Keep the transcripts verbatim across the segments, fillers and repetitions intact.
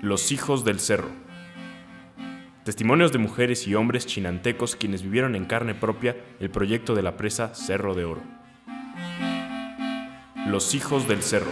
Los hijos del cerro. Testimonios de mujeres y hombres chinantecos quienes vivieron en carne propia el proyecto de la presa Cerro de Oro. Los hijos del cerro.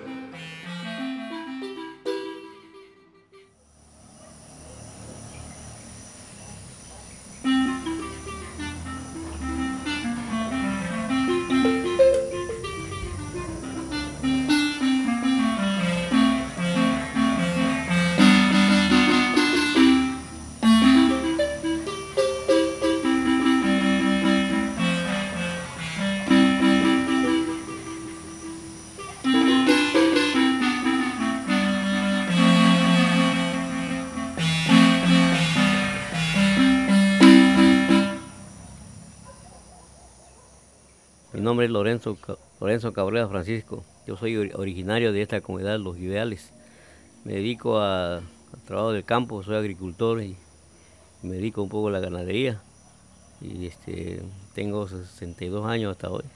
Mi nombre es Lorenzo, Lorenzo Cabrera Francisco. Yo soy originario de esta comunidad, Los Ideales. Me dedico a- al trabajo del campo, soy agricultor y me dedico un poco a la ganadería. Y este, tengo sesenta y dos años hasta hoy.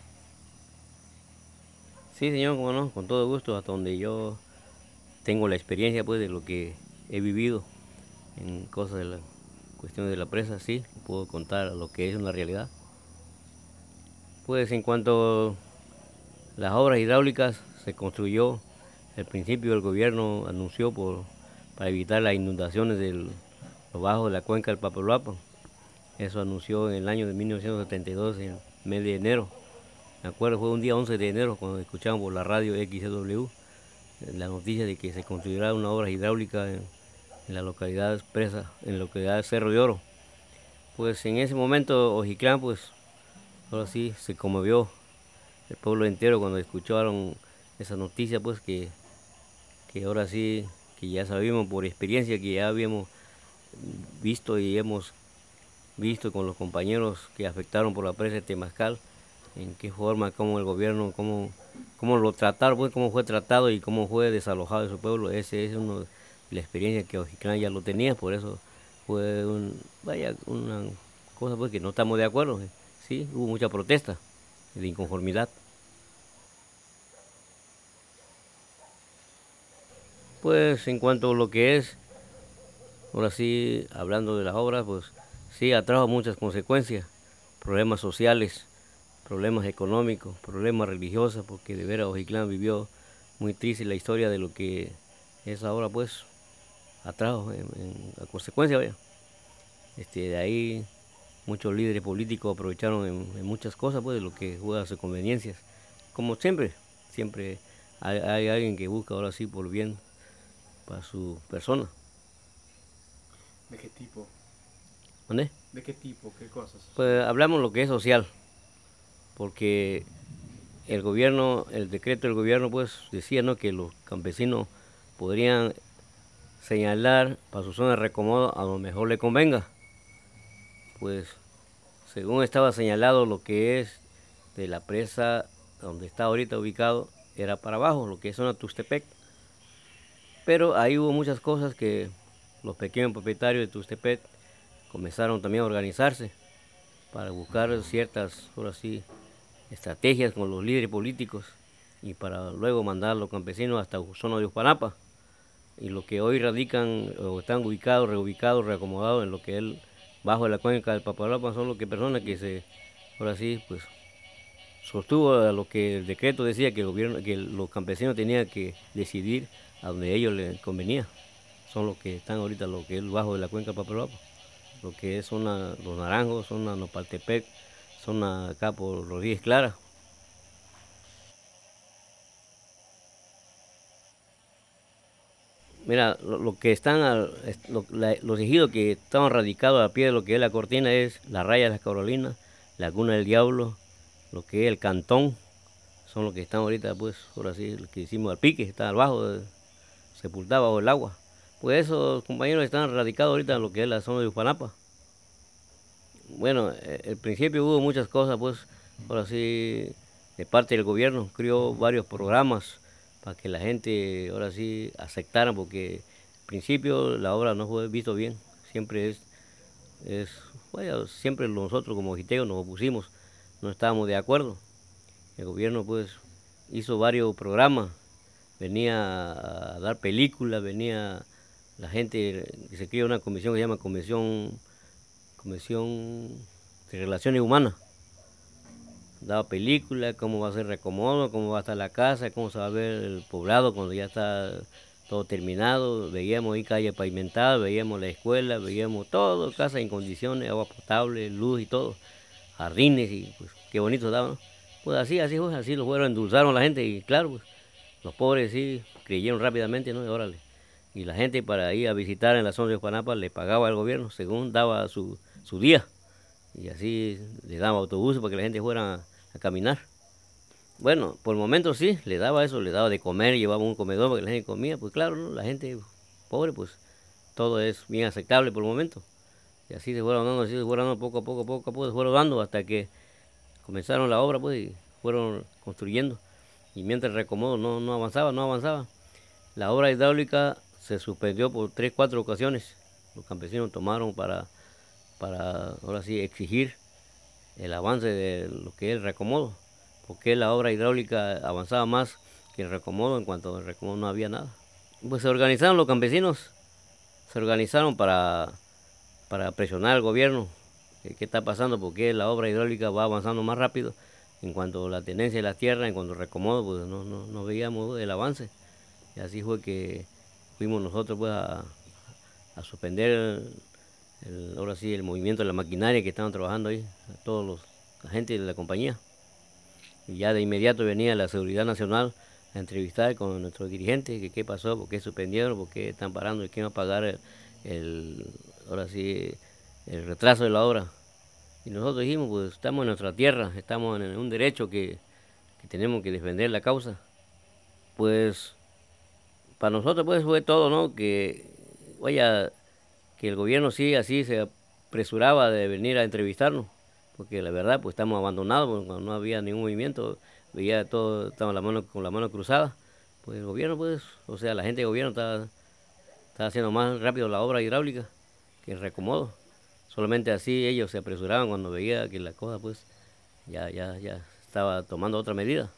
Sí, señor, como no, con todo gusto, hasta donde yo tengo la experiencia pues de lo que he vivido en cosas de la cuestión de la presa, sí, puedo contar lo que es una realidad. Pues en cuanto a las obras hidráulicas, se construyó, al principio el gobierno anunció por, para evitar las inundaciones de los bajos de la cuenca del Papaloapan. Eso anunció en el año de mil novecientos setenta y dos, en el mes de enero. Me acuerdo, fue un día once de enero cuando escuchamos por la radio X C W la noticia de que se construirá una obra hidráulica en, en la localidad presa, en la localidad de Cerro de Oro. Pues en ese momento Ojiclán, pues ahora sí se conmovió el pueblo entero cuando escucharon esa noticia, pues que, que ahora sí, que ya sabíamos por experiencia, que ya habíamos visto y hemos visto con los compañeros que afectaron por la presa de Temazcal, en qué forma, cómo el gobierno, cómo, cómo lo trataron, pues, cómo fue tratado y cómo fue desalojado de su pueblo. Ese es uno de la experiencia que Ojiclán ya lo tenía, por eso fue un, vaya, una cosa pues que no estamos de acuerdo. Sí, hubo mucha protesta de inconformidad. Pues en cuanto a lo que es, ahora sí, hablando de las obras, pues sí, atrajo muchas consecuencias, problemas sociales, problemas económicos, problemas religiosos, porque de veras Ojiclán vivió muy triste la historia de lo que esa obra pues atrajo en, en la consecuencia, vaya. Este, de ahí muchos líderes políticos aprovecharon en, en muchas cosas pues de lo que fue a sus conveniencias. Como siempre, siempre hay, hay alguien que busca ahora sí por bien para su persona. ¿De qué tipo? ¿Dónde? ¿De qué tipo? ¿Qué cosas? Pues hablamos lo que es social, porque el gobierno, el decreto del gobierno pues decía, ¿no?, que los campesinos podrían señalar para su zona de recomodo a lo mejor le convenga. Pues según estaba señalado, lo que es de la presa donde está ahorita ubicado era para abajo, lo que es zona Tuxtepec. Pero ahí hubo muchas cosas que los pequeños propietarios de Tuxtepec comenzaron también a organizarse para buscar ciertas, ahora sí, estrategias con los líderes políticos y para luego mandar a los campesinos hasta zona de Uspalapa. Y los que hoy radican o están ubicados, reubicados, reacomodados en lo que es el, bajo la cuenca del Papaloapan son los que personas que se, ahora sí, pues sostuvo a lo que el decreto decía que el gobierno, que los campesinos tenían que decidir a donde a ellos les convenía. Son los que están ahorita lo que es bajo de la cuenca del Papaloapan, lo que es zona Los Naranjos, zona Nopaltepec, zona acá por Rodríguez Clara. Mira, lo, lo que están, al- es- lo- la- los ejidos que estaban radicados a pie de lo que es la cortina es la Raya de las Carolinas, Laguna del Diablo, lo que es el Cantón, son los que están ahorita, pues, ahora sí, lo que hicimos al pique, está abajo, de- sepultado bajo el agua. Pues esos compañeros están radicados ahorita en lo que es la zona de Upanapa. Bueno, eh, al principio hubo muchas cosas, pues, ahora sí, de parte del gobierno, creó varios programas para que la gente, ahora sí, aceptara, porque al principio la obra no fue visto bien, siempre es, es, vaya, siempre nosotros como giteos nos opusimos, no estábamos de acuerdo. El gobierno, pues, hizo varios programas, venía a dar películas, venía la gente, se crea una comisión que se llama Comisión, comisión de Relaciones Humanas. Daba películas, cómo va a ser reacomodo, cómo va a estar la casa, cómo se va a ver el poblado cuando ya está todo terminado. Veíamos ahí calle pavimentada, veíamos la escuela, veíamos todo, casa en condiciones, agua potable, luz y todo, jardines, y pues qué bonito daba, ¿no? Pues así, así fue, así lo fueron, endulzaron la gente, y claro, pues los pobres sí creyeron rápidamente, ¿no? Y órale. Y la gente para ir a visitar en la zona de Juanapa le pagaba al gobierno según daba su, su día. Y así le daba autobuses para que la gente fuera a, a caminar. Bueno, por el momento sí, le daba eso, le daba de comer, llevaba un comedor para que la gente comía. Pues claro, ¿no? La gente pobre, pues todo es bien aceptable por el momento. Y así se fueron dando, así se fueron dando poco a poco, poco a poco, se fueron dando hasta que comenzaron la obra, pues, y fueron construyendo. Y mientras el reacomodo no, no avanzaba, no avanzaba. La obra hidráulica se suspendió por tres, cuatro ocasiones. Los campesinos tomaron para, para ahora sí, exigir el avance de lo que es el reacomodo, porque la obra hidráulica avanzaba más que el reacomodo, en cuanto al reacomodo no había nada. Pues se organizaron los campesinos, se organizaron para, para presionar al gobierno. ¿Qué, qué está pasando? Porque la obra hidráulica va avanzando más rápido. En cuanto a la tenencia de la tierra, en cuanto al reacomodo, pues no, no, no veíamos el avance. Y así fue que fuimos nosotros pues a, a suspender el, el, ahora sí el movimiento de la maquinaria que estaban trabajando ahí, a todos los, la gente de la compañía. Y ya de inmediato venía la Seguridad Nacional a entrevistar con nuestros dirigentes, que qué pasó, por qué suspendieron, por qué están parando, y quién va a pagar el, el, ahora sí, el retraso de la obra. Y nosotros dijimos, pues estamos en nuestra tierra, estamos en un derecho que, que tenemos que defender la causa. Pues para nosotros pues fue todo, ¿no? Que, vaya, que el gobierno sí así se apresuraba de venir a entrevistarnos, porque la verdad pues estamos abandonados, porque cuando no había ningún movimiento, veía todo, estaba la mano, con la mano cruzada. Pues el gobierno pues, o sea, la gente del gobierno estaba, estaba haciendo más rápido la obra hidráulica que el reacomodo. Solamente así ellos se apresuraban cuando veía que la cosa pues ya, ya, ya estaba tomando otra medida.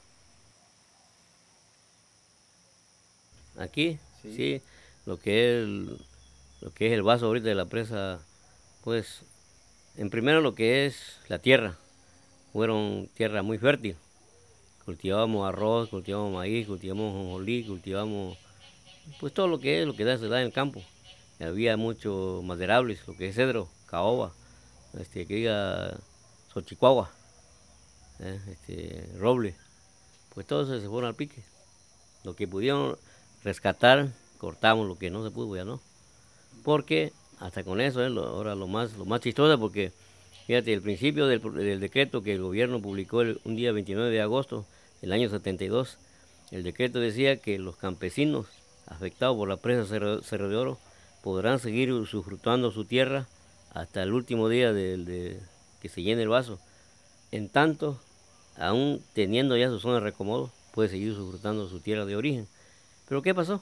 Aquí, sí, sí lo que es el, lo que es el vaso ahorita de la presa, pues en primero lo que es la tierra, fueron tierra muy fértil. Cultivábamos arroz, cultivábamos maíz, cultivábamos jonjolí, cultivábamos pues todo lo que es, lo que da, se da en el campo. Y había muchos maderables, lo que es cedro, caoba, este, que diga xochicuagua, eh, este, roble, pues todos se fueron al pique. Lo que pudieron rescatar, cortamos, lo que no se pudo ya no. Porque hasta con eso, eh, lo, ahora lo más, lo más chistoso, porque fíjate, el principio del, del decreto que el gobierno publicó el, un día veintinueve de agosto del año setenta y dos, el decreto decía que los campesinos afectados por la presa Cerro, Cerro de Oro podrán seguir usufructuando su tierra hasta el último día de, de que se llene el vaso. En tanto, aún teniendo ya su zona de reacomodo, puede seguir usufructuando su tierra de origen. ¿Pero qué pasó?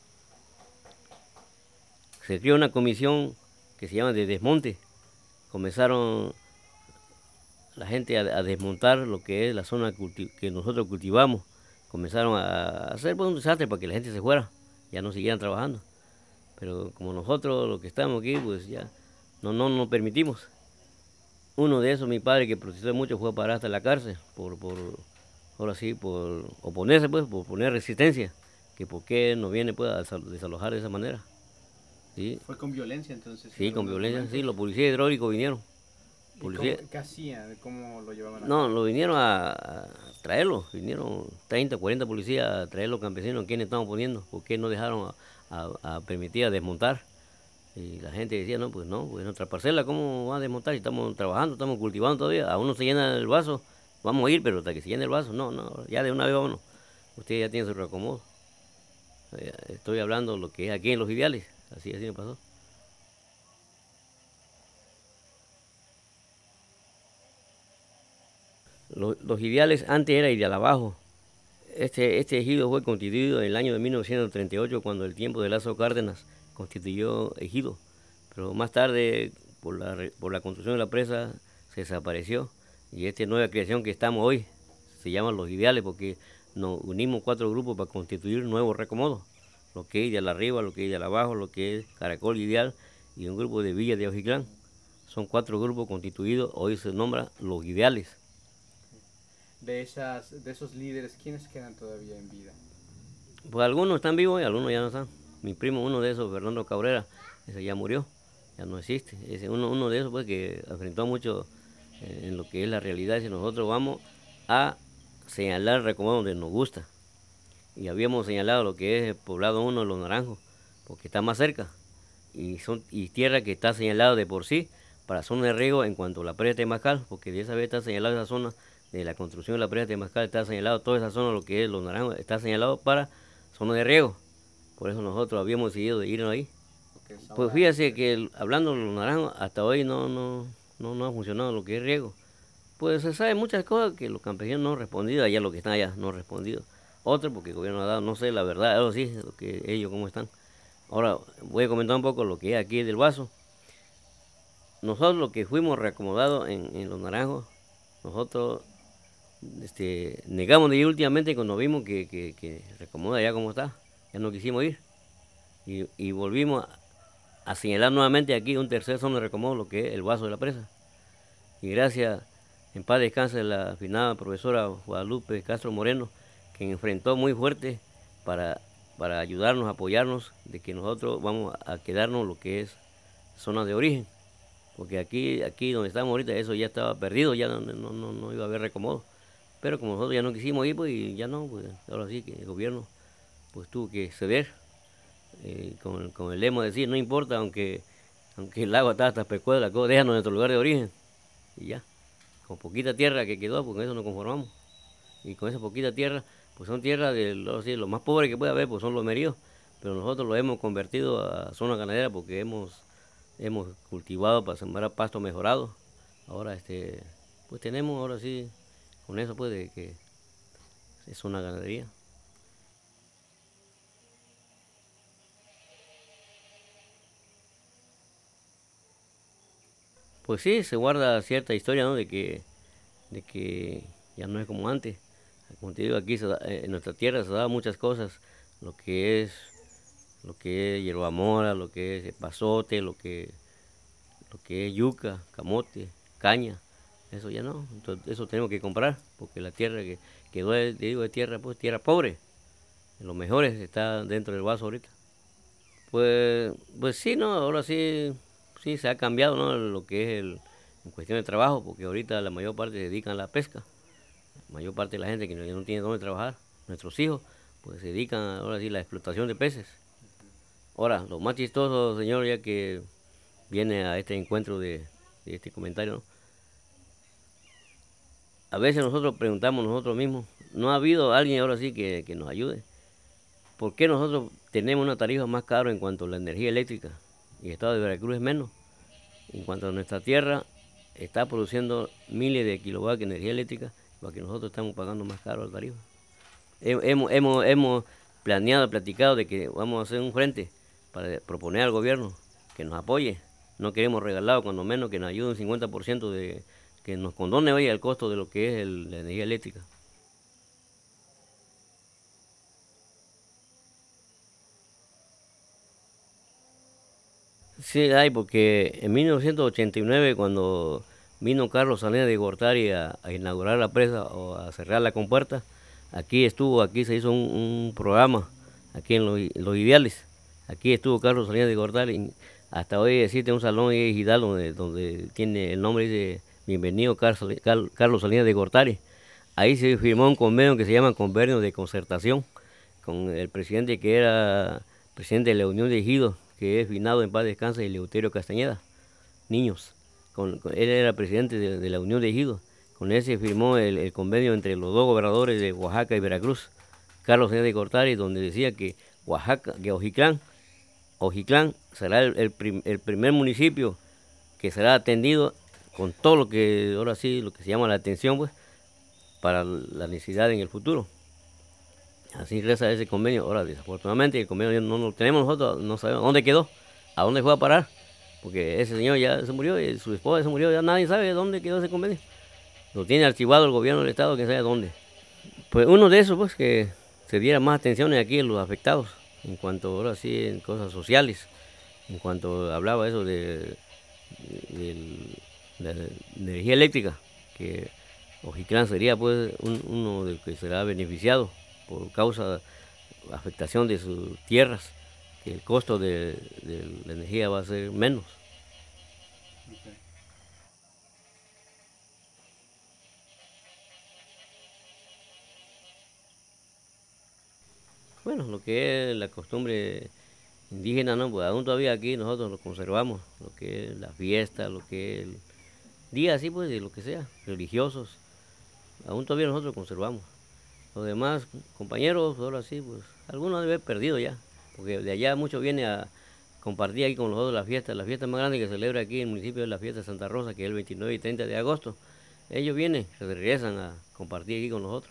Se creó una comisión que se llama de desmonte. Comenzaron la gente a, a desmontar lo que es la zona que nosotros cultivamos. Comenzaron a hacer pues, un desastre para que la gente se fuera, ya no siguieran trabajando. Pero como nosotros, los que estamos aquí, pues ya no nos no, no permitimos. Uno de esos, mi padre, que protestó mucho, fue a parar hasta la cárcel por, por ahora sí, por oponerse, pues, por poner resistencia. Que por qué no viene pues, a desalojar de esa manera. ¿Sí? ¿Fue con violencia entonces? Sí, con violencia, momentos? Sí, los policías hidráulicos vinieron. Policía. Cómo, ¿Qué hacían? ¿Cómo lo llevaban a No, cabo? Lo vinieron a, a traerlo, vinieron treinta, cuarenta policías a traer los campesinos, ¿quiénes estaban poniendo? ¿Por qué no dejaron a, a, a permitir a desmontar? Y la gente decía, no, pues no, pues en nuestra parcela, ¿cómo va a desmontar? Si estamos trabajando, estamos cultivando todavía, aún no se llena el vaso, vamos a ir, pero hasta que se llene el vaso, no, no, ya de una vez vámonos, usted ya tiene su reacomodo. Estoy hablando de lo que es aquí en Los Ideales, así, así me pasó. Los, los Ideales antes era Ideal Abajo. Este, este ejido fue constituido en el año de mil novecientos treinta y ocho, cuando el tiempo de Lázaro Cárdenas constituyó ejido. Pero más tarde, por la, por la construcción de la presa, se desapareció. Y esta nueva creación que estamos hoy se llama Los Ideales, porque nos unimos cuatro grupos para constituir nuevos reacomodos. lo que es de la arriba, lo que es de la abajo, lo que es Caracol Ideal y un grupo de Villa de Ojiclán. Son cuatro grupos constituidos, hoy se nombra Los Ideales. De, esas, de esos líderes, ¿quiénes quedan todavía en vida? Pues algunos están vivos y algunos ya no están. Mi primo, uno de esos, Fernando Cabrera, ese ya murió, ya no existe. Ese uno, uno de esos pues que enfrentó mucho eh, en lo que es la realidad. Si nosotros vamos a señalar el recomodo donde nos gusta. Y habíamos señalado lo que es el poblado uno de Los Naranjos, porque está más cerca. Y, son, y tierra que está señalada de por sí para zona de riego en cuanto a la presa de Temazcal, porque de esa vez está señalada esa zona de la construcción de la presa de Temazcal, está señalado toda esa zona, lo que es Los Naranjos, está señalado para zona de riego. Por eso nosotros habíamos decidido de irnos ahí. Pues fíjese que el, hablando de Los Naranjos, hasta hoy no, no, no, no ha funcionado lo que es riego. Pues se sabe muchas cosas que los campesinos no han respondido, allá los que están allá no han respondido. Otro porque el gobierno ha dado, no sé la verdad, eso sí, lo que ellos cómo están. Ahora voy a comentar un poco lo que es aquí del Vaso. Nosotros los que fuimos reacomodados en, en Los Naranjos, nosotros este, negamos de ir últimamente cuando vimos que, que, que reacomoda ya como está, ya no quisimos ir. Y, y volvimos a, a señalar nuevamente aquí un tercer zona de reacomodo, lo que es el Vaso de la Presa. Y gracias, en paz descanse la afinada profesora Guadalupe Castro Moreno, que enfrentó muy fuerte para, para ayudarnos, apoyarnos, de que nosotros vamos a quedarnos lo que es zona de origen. Porque aquí, aquí donde estamos ahorita, eso ya estaba perdido, ya no, no, no, no iba a haber reacomodo. Pero como nosotros ya no quisimos ir, pues y ya no, pues ahora sí que el gobierno pues tuvo que ceder, eh, con, con el lema de decir, no importa, aunque, aunque el agua está hasta Pecuela, déjanos en nuestro lugar de origen. Y ya, con poquita tierra que quedó, pues con eso nos conformamos. Y con esa poquita tierra, pues son tierras de lo, sí, lo más pobre que puede haber, pues son los meríos. Pero nosotros lo hemos convertido a zona ganadera porque hemos, hemos cultivado para sembrar pasto mejorado. Ahora este, pues tenemos ahora sí, con eso pues de que es una ganadería. Pues sí, se guarda cierta historia, ¿no? De que, de que ya no es como antes. Como te digo, aquí se da, en nuestra tierra se da muchas cosas, lo que es, lo que es hierbamora, lo que es pasote, lo que, lo que es yuca, camote, caña, eso ya no, entonces eso tenemos que comprar, porque la tierra que quedó, te digo, de tierra, pues tierra pobre, lo mejor está dentro del Vaso ahorita. Pues, pues sí, no, ahora sí, sí se ha cambiado, ¿no? Lo que es el, en cuestión de trabajo, porque ahorita la mayor parte se dedican a la pesca. La mayor parte de la gente que no, no tiene dónde trabajar, nuestros hijos, pues se dedican ahora sí a la explotación de peces. Ahora, lo más chistoso, señor, ya que viene a este encuentro de, de este comentario, ¿no? A veces nosotros preguntamos nosotros mismos, no ha habido alguien ahora sí que, que nos ayude. ¿Por qué nosotros tenemos una tarifa más cara en cuanto a la energía eléctrica y el estado de Veracruz es menos? En cuanto a nuestra tierra, está produciendo miles de kilovatios de energía eléctrica, para que nosotros estamos pagando más caro la tarifa. Hemos, hemos, hemos planeado, platicado de que vamos a hacer un frente para proponer al gobierno que nos apoye. No queremos regalado, cuando menos que nos ayude un cincuenta por ciento de que nos condone hoy el costo de lo que es el, la energía eléctrica. Sí, hay, porque en mil novecientos ochenta y nueve, cuando vino Carlos Salinas de Gortari a, a inaugurar la presa o a cerrar la compuerta, aquí estuvo, aquí se hizo un, un programa, aquí en los, los Ideales. Aquí estuvo Carlos Salinas de Gortari. Hasta hoy existe un salón en Hidalgo donde, donde tiene el nombre de Bienvenido Carlos, Carlos Salinas de Gortari. Ahí se firmó un convenio que se llama Convenio de Concertación con el presidente que era presidente de la Unión de Ejidos, que es finado en paz descanse, Eleuterio Castañeda, Niños. Con, con, él era presidente de, de la Unión de Ejidos. Con él se firmó el, el convenio entre los dos gobernadores de Oaxaca y Veracruz, Carlos Salinas de Gortari, donde decía que Oaxaca, que Ojiclán, Ojiclán será el, el, prim, el primer municipio que será atendido con todo lo que ahora sí, lo que se llama la atención, pues, para la necesidad en el futuro. Así reza ese convenio. Ahora, desafortunadamente, el convenio no lo tenemos nosotros, no sabemos dónde quedó, a dónde fue a parar, porque ese señor ya se murió y su esposa se murió, ya nadie sabe dónde quedó ese convenio. Lo tiene archivado el gobierno del estado, que sabe dónde. Pues uno de esos, pues, que se diera más atención aquí a los afectados, en cuanto ahora sí en cosas sociales, en cuanto hablaba eso de, de, de la energía eléctrica, que Ojiclán sería pues un, uno del que será beneficiado por causa de afectación de sus tierras, que el costo de, de la energía va a ser menos. Okay. Bueno, lo que es la costumbre indígena, ¿no? Pues aún todavía aquí nosotros lo conservamos, lo que es la fiesta, lo que es el día así pues, de lo que sea, religiosos, aún todavía nosotros conservamos. Los demás compañeros, ahora sí, pues algunos deben haber perdido ya, porque de allá muchos vienen a compartir aquí con nosotros la fiesta. La fiesta más grande que se celebra aquí en el municipio es la fiesta de Santa Rosa, que es el veintinueve y treinta de agosto. Ellos vienen, se regresan a compartir aquí con nosotros.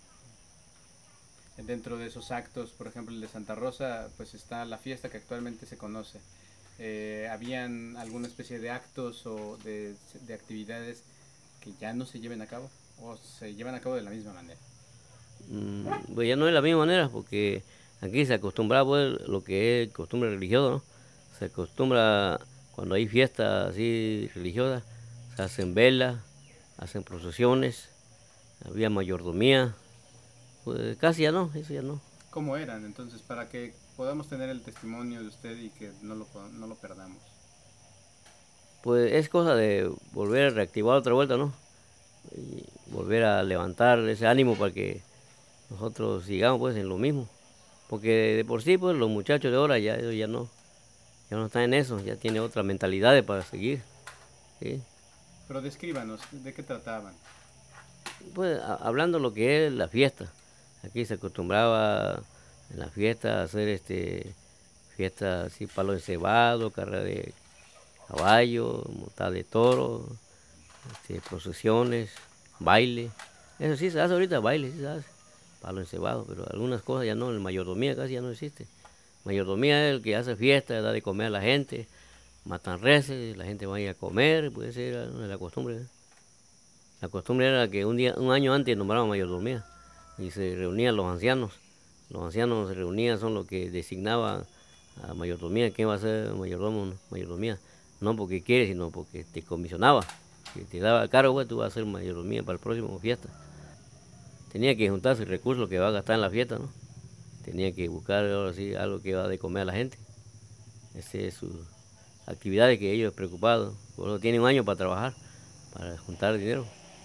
Dentro de esos actos, por ejemplo, el de Santa Rosa, pues está la fiesta que actualmente se conoce. Eh, ¿Habían alguna especie de actos o de, de actividades que ya no se lleven a cabo o se llevan a cabo de la misma manera? Mm, pues ya no es de la misma manera, porque aquí se acostumbra pues, lo que es costumbre religiosa, ¿no? Se acostumbra cuando hay fiestas así religiosas, se hacen velas, hacen procesiones, había mayordomía, pues casi ya no, eso ya no. ¿Cómo eran entonces para que podamos tener el testimonio de usted y que no lo, no lo perdamos? Pues es cosa de volver a reactivar otra vuelta, ¿no? Y volver a levantar ese ánimo para que nosotros sigamos pues en lo mismo. Porque de por sí pues los muchachos de ahora ya, ellos ya no, ya no están en eso, ya tienen otra mentalidad para seguir. ¿Sí? Pero descríbanos, ¿de qué trataban? Pues a- hablando lo que es la fiesta, aquí se acostumbraba en la fiesta a hacer este fiesta así, palo encebado, carrera de caballo, montada de toro, este, procesiones, baile. Eso sí se hace ahorita, baile, sí se hace, palo encebado, pero algunas cosas ya no, el mayordomía casi ya no existe. Mayordomía es el que hace fiesta, da de comer a la gente, matan reses, la gente va a ir a comer, puede ser la costumbre. ¿Eh? La costumbre era que un día, un año antes nombraban mayordomía y se reunían los ancianos. Los ancianos se reunían, son los que designaban a mayordomía, quién va a ser mayordomo, mayordomía. No porque quiere, sino porque te comisionaba. Si te daba el cargo, pues, tú vas a ser mayordomía para el próximo fiesta. Tenía que juntarse el recurso que va a gastar en la fiesta, ¿no? Tenía que buscar ahora sí algo que va a de comer a la gente. Esa es su actividad que ellos preocupados. Por eso tienen un año para trabajar, para juntar dinero.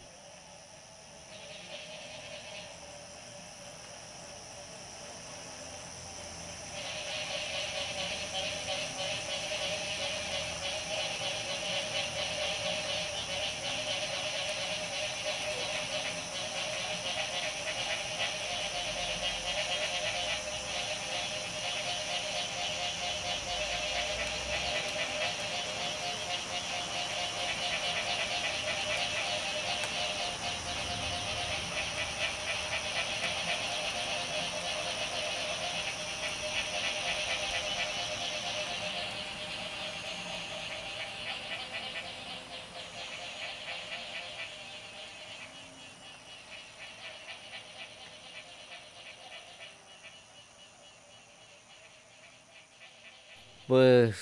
Pues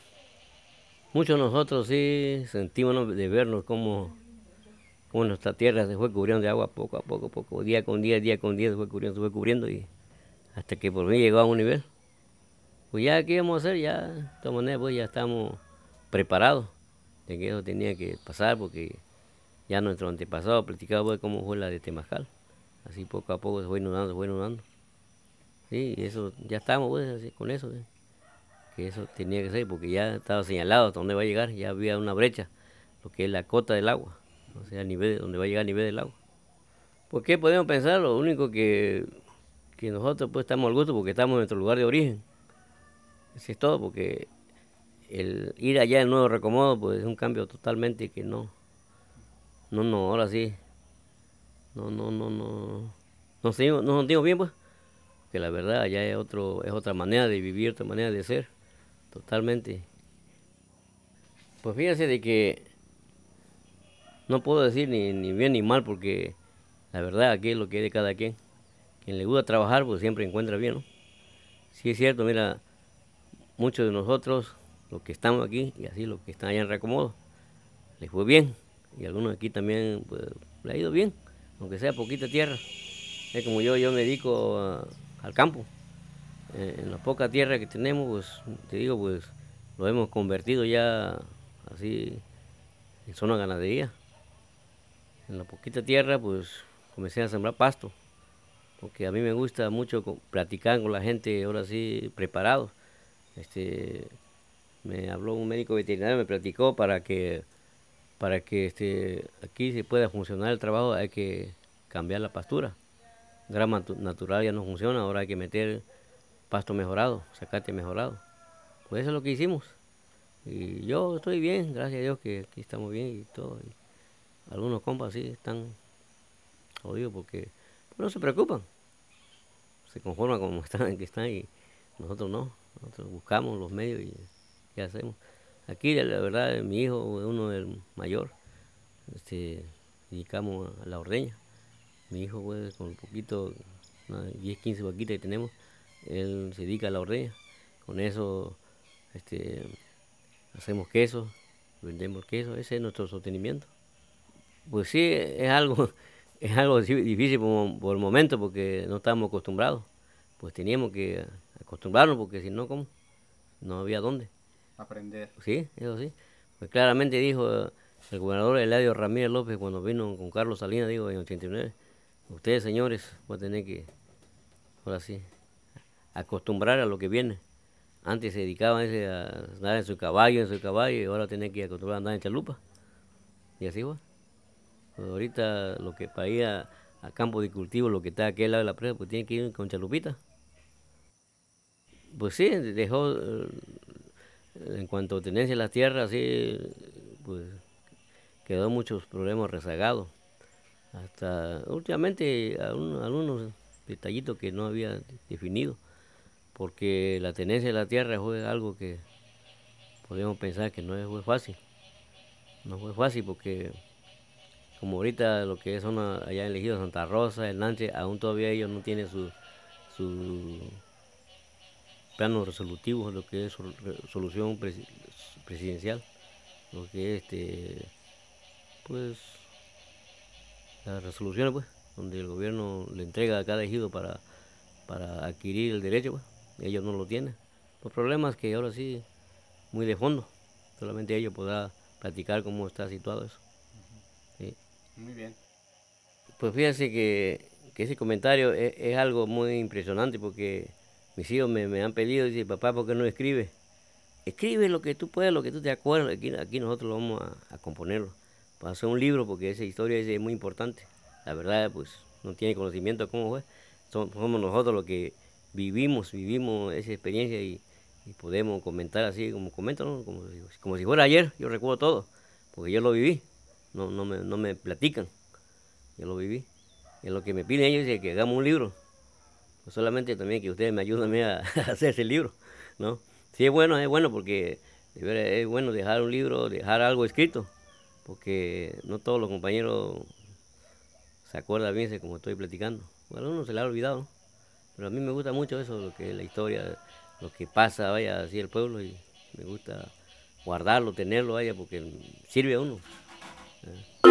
muchos de nosotros sí sentimos, ¿no?, de vernos como, como nuestra tierra se fue cubriendo de agua poco a poco, poco, día con día, día con día se fue cubriendo, se fue cubriendo y hasta que por fin llegó a un nivel. Pues ya, ¿qué íbamos a hacer? Ya, de todas maneras, pues ya estamos preparados de que eso tenía que pasar porque ya nuestro antepasado platicaba pues, cómo fue la de Temajcal. Así poco a poco se fue inundando, se fue inundando. Sí, y eso, ya estamos pues así, con eso. ¿Eh? Que eso tenía que ser porque ya estaba señalado hasta dónde va a llegar, ya había una brecha, lo que es la cota del agua, o sea, el nivel, donde va a llegar el nivel del agua. ¿Por qué podemos pensar? Lo único que, que nosotros pues estamos al gusto porque estamos en nuestro lugar de origen. Eso es todo, porque el ir allá en Nuevo Recomodo pues es un cambio totalmente que no, no, no, ahora sí, no, no, no, no, no sentimos, no nos sentimos bien pues, que la verdad allá es, otro, es otra manera de vivir, otra manera de ser, totalmente. Pues fíjense de que no puedo decir ni, ni bien ni mal porque la verdad aquí es lo que es de cada quien. Quien le gusta trabajar pues siempre encuentra bien, ¿no? Sí es cierto, mira, muchos de nosotros, los que estamos aquí y así los que están allá en Recomodo, les fue bien. Y algunos aquí también pues, le ha ido bien, aunque sea poquita tierra. Es como yo, yo me dedico a- al campo. Eh, en la poca tierra que tenemos, pues te digo, pues lo hemos convertido ya así en zona ganadería. En la poquita tierra, pues comencé a sembrar pasto, porque a mí me gusta mucho co- platicar con la gente, ahora sí, preparados. Este, me habló un médico veterinario, me platicó para que, para que este, aquí se pueda funcionar el trabajo hay que cambiar la pastura. Grama tu- natural ya no funciona, ahora hay que meter pasto mejorado, zacate mejorado. Pues eso es lo que hicimos. Y yo estoy bien, gracias a Dios que aquí estamos bien y todo. Y algunos compas sí están jodidos porque pues, no se preocupan, se conforman como están, que están y nosotros no. Nosotros buscamos los medios y qué hacemos. Aquí la verdad mi hijo, uno el mayor, este, dedicamos a la ordeña. Mi hijo pues con un poquito, unas diez, quince vaquitas que tenemos, él se dedica a la ordeña. Con eso este, hacemos queso, vendemos queso, ese es nuestro sostenimiento. Pues sí, es algo, es algo difícil por, por el momento porque no estábamos acostumbrados. Pues teníamos que acostumbrarnos porque si no, ¿cómo? No había dónde. Aprender. Sí, eso sí. Pues claramente dijo el gobernador Eladio Ramírez López cuando vino con Carlos Salinas, digo, en ochenta y nueve, ustedes señores van a tener que, ahora sí, acostumbrar a lo que viene. Antes se dedicaban ese a andar en su caballo, en su caballo, y ahora tienen que acostumbrar a andar en chalupa. Y así va. Pues ahorita lo que para ir a, a campo de cultivo, lo que está a aquel lado de la presa, pues tiene que ir con chalupita. Pues sí, dejó, eh, en cuanto a tenencia de las tierras, sí, pues quedó muchos problemas rezagados. Hasta últimamente algunos, algunos detallitos que no había definido, porque la tenencia de la tierra fue algo que podríamos pensar que no fue fácil. No fue fácil porque como ahorita lo que es zona allá elegido Santa Rosa, el Nanche, aún todavía ellos no tienen su, su plano resolutivo, lo que es solución presidencial, lo que es este, pues las resoluciones pues, donde el gobierno le entrega a cada ejido para, para adquirir el derecho, pues, ellos no lo tienen. Los problemas que ahora sí, muy de fondo, solamente ellos podrán platicar cómo está situado eso. ¿Sí? Muy bien. Pues fíjense que, que ese comentario es, es algo muy impresionante porque mis hijos me, me han pedido, dice, papá, ¿por qué no escribes? Escribe lo que tú puedas, lo que tú te acuerdas, aquí, aquí nosotros lo vamos a, a componerlo, para hacer un libro porque esa historia es muy importante. La verdad, pues, no tiene conocimiento de cómo fue, somos nosotros los que vivimos, vivimos esa experiencia y, y podemos comentar así como comento, ¿no? como, como si fuera ayer, yo recuerdo todo, porque yo lo viví, no, no, me, no me platican. Yo lo viví. Y lo que me piden ellos es que hagamos un libro. No solamente también que ustedes me ayuden a, a hacer ese libro, ¿no? Sí es bueno, es bueno porque de veras, es bueno dejar un libro, dejar algo escrito, porque no todos los compañeros se acuerdan bien de como estoy platicando. Bueno, a uno se le ha olvidado, ¿no? Pero a mí me gusta mucho eso, lo que la historia, lo que pasa, vaya, así el pueblo, y me gusta guardarlo, tenerlo, vaya, porque sirve a uno. ¿Eh?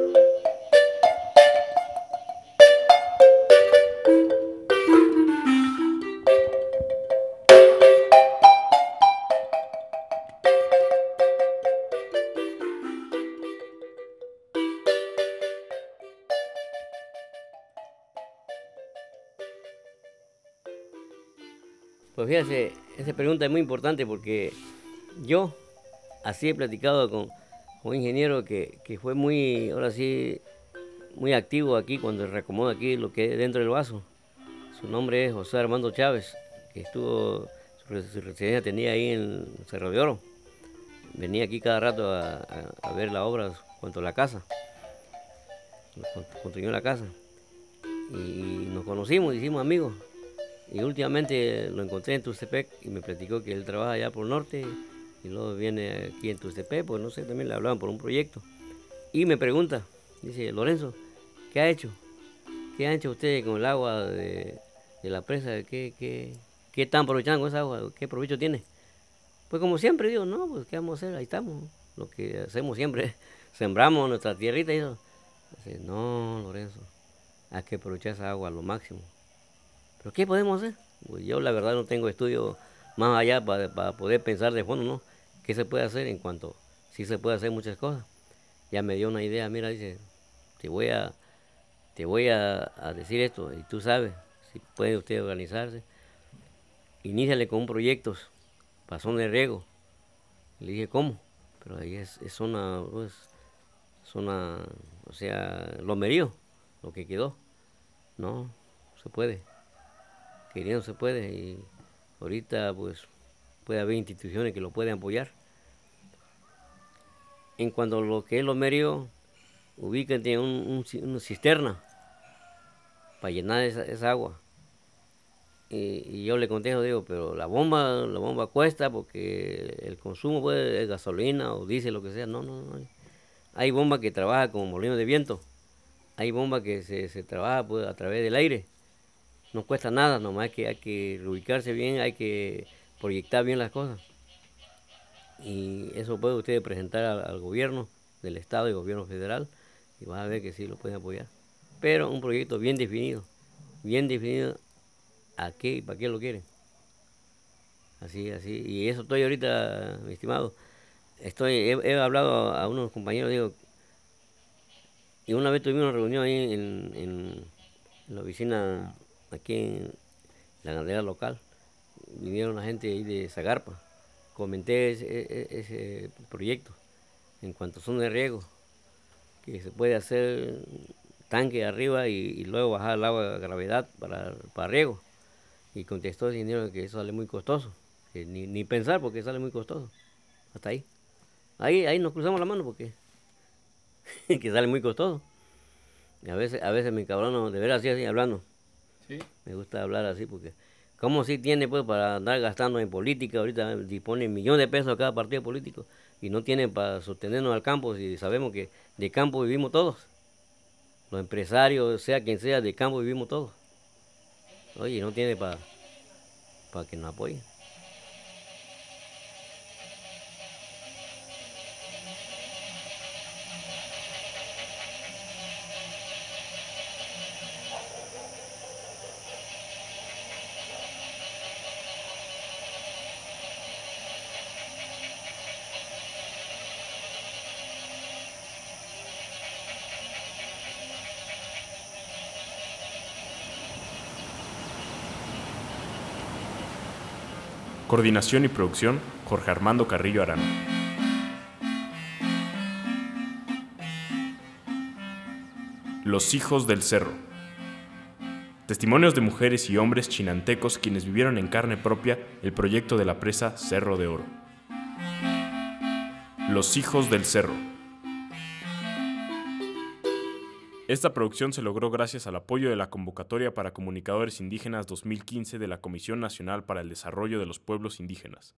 Pues fíjate, esa pregunta es muy importante porque yo así he platicado con, con un ingeniero que, que fue muy, ahora sí, muy activo aquí cuando reacomoda aquí lo que es dentro del vaso. Su nombre es José Armando Chávez, que estuvo, su, su residencia tenía ahí en Cerro de Oro. Venía aquí cada rato a, a, a ver la obra cuanto a la casa, construyó la casa. Y nos conocimos, hicimos amigos. Y últimamente lo encontré en Tuxtepec y me platicó que él trabaja allá por el norte y luego viene aquí en Tuxtepec, pues no sé, también le hablaban por un proyecto. Y me pregunta, dice, Lorenzo, ¿qué ha hecho? ¿Qué han hecho ustedes con el agua de, de la presa? ¿Qué, qué, ¿Qué están aprovechando con esa agua? ¿Qué provecho tiene? Pues como siempre digo, no, pues ¿qué vamos a hacer? Ahí estamos. Lo que hacemos siempre, sembramos nuestra tierrita y eso. Dice, no, Lorenzo, hay que aprovechar esa agua a lo máximo. ¿Pero qué podemos hacer? Pues yo la verdad no tengo estudio más allá para, para poder pensar de fondo, ¿no? ¿Qué se puede hacer en cuanto, sí se puede hacer muchas cosas? Ya me dio una idea, mira, dice, te voy a, te voy a, a decir esto, y tú sabes, si puede usted organizarse, iníciale con un proyecto para zona de riego. Le dije, ¿cómo? Pero ahí es, es zona, pues, zona, o sea, lomerío, lo que quedó. No, se puede. Queriendo se puede. Y ahorita, pues, puede haber instituciones que lo pueden apoyar. En cuanto a lo que es lomerío, ubican un, un, una cisterna para llenar esa, esa agua. Y, y yo le contesto, digo, pero la bomba, la bomba cuesta porque el consumo puede es gasolina o diésel, lo que sea. No, no, no. Hay bomba que trabaja como molino de viento. Hay bomba que se, se trabaja pues, a través del aire. No cuesta nada, nomás hay que, hay que ubicarse bien, hay que proyectar bien las cosas. Y eso puede usted presentar al, al gobierno del estado y gobierno federal y vas a ver que sí lo pueden apoyar. Pero un proyecto bien definido, bien definido a qué y para qué lo quieren. Así, así. Y eso estoy ahorita, mi estimado. Estoy, he, he hablado a unos compañeros, digo, y una vez tuvimos una reunión ahí en, en, en la oficina, aquí en la ganadera local. Vinieron la gente ahí de Zagarpa. Comenté ese, ese proyecto en cuanto a zona de riego, que se puede hacer tanque arriba y, y luego bajar el agua a gravedad para, para riego. Y contestó ese ingeniero que eso sale muy costoso. Que ni, ni pensar porque sale muy costoso. Hasta ahí. Ahí, ahí nos cruzamos la mano porque que sale muy costoso. Y a veces, a veces me cabrono de ver así, así hablando. Sí. Me gusta hablar así porque como si tiene pues para andar gastando en política, ahorita dispone millones de pesos a cada partido político y no tiene para sostenernos al campo si sabemos que de campo vivimos todos. Los empresarios, sea quien sea, de campo vivimos todos. Oye, no tiene para pa que nos apoyen. Coordinación y producción, Jorge Armando Carrillo Arana. Los hijos del cerro. Testimonios de mujeres y hombres chinantecos quienes vivieron en carne propia el proyecto de la presa Cerro de Oro. Los hijos del cerro. Esta producción se logró gracias al apoyo de la Convocatoria para Comunicadores Indígenas dos mil quince de la Comisión Nacional para el Desarrollo de los Pueblos Indígenas.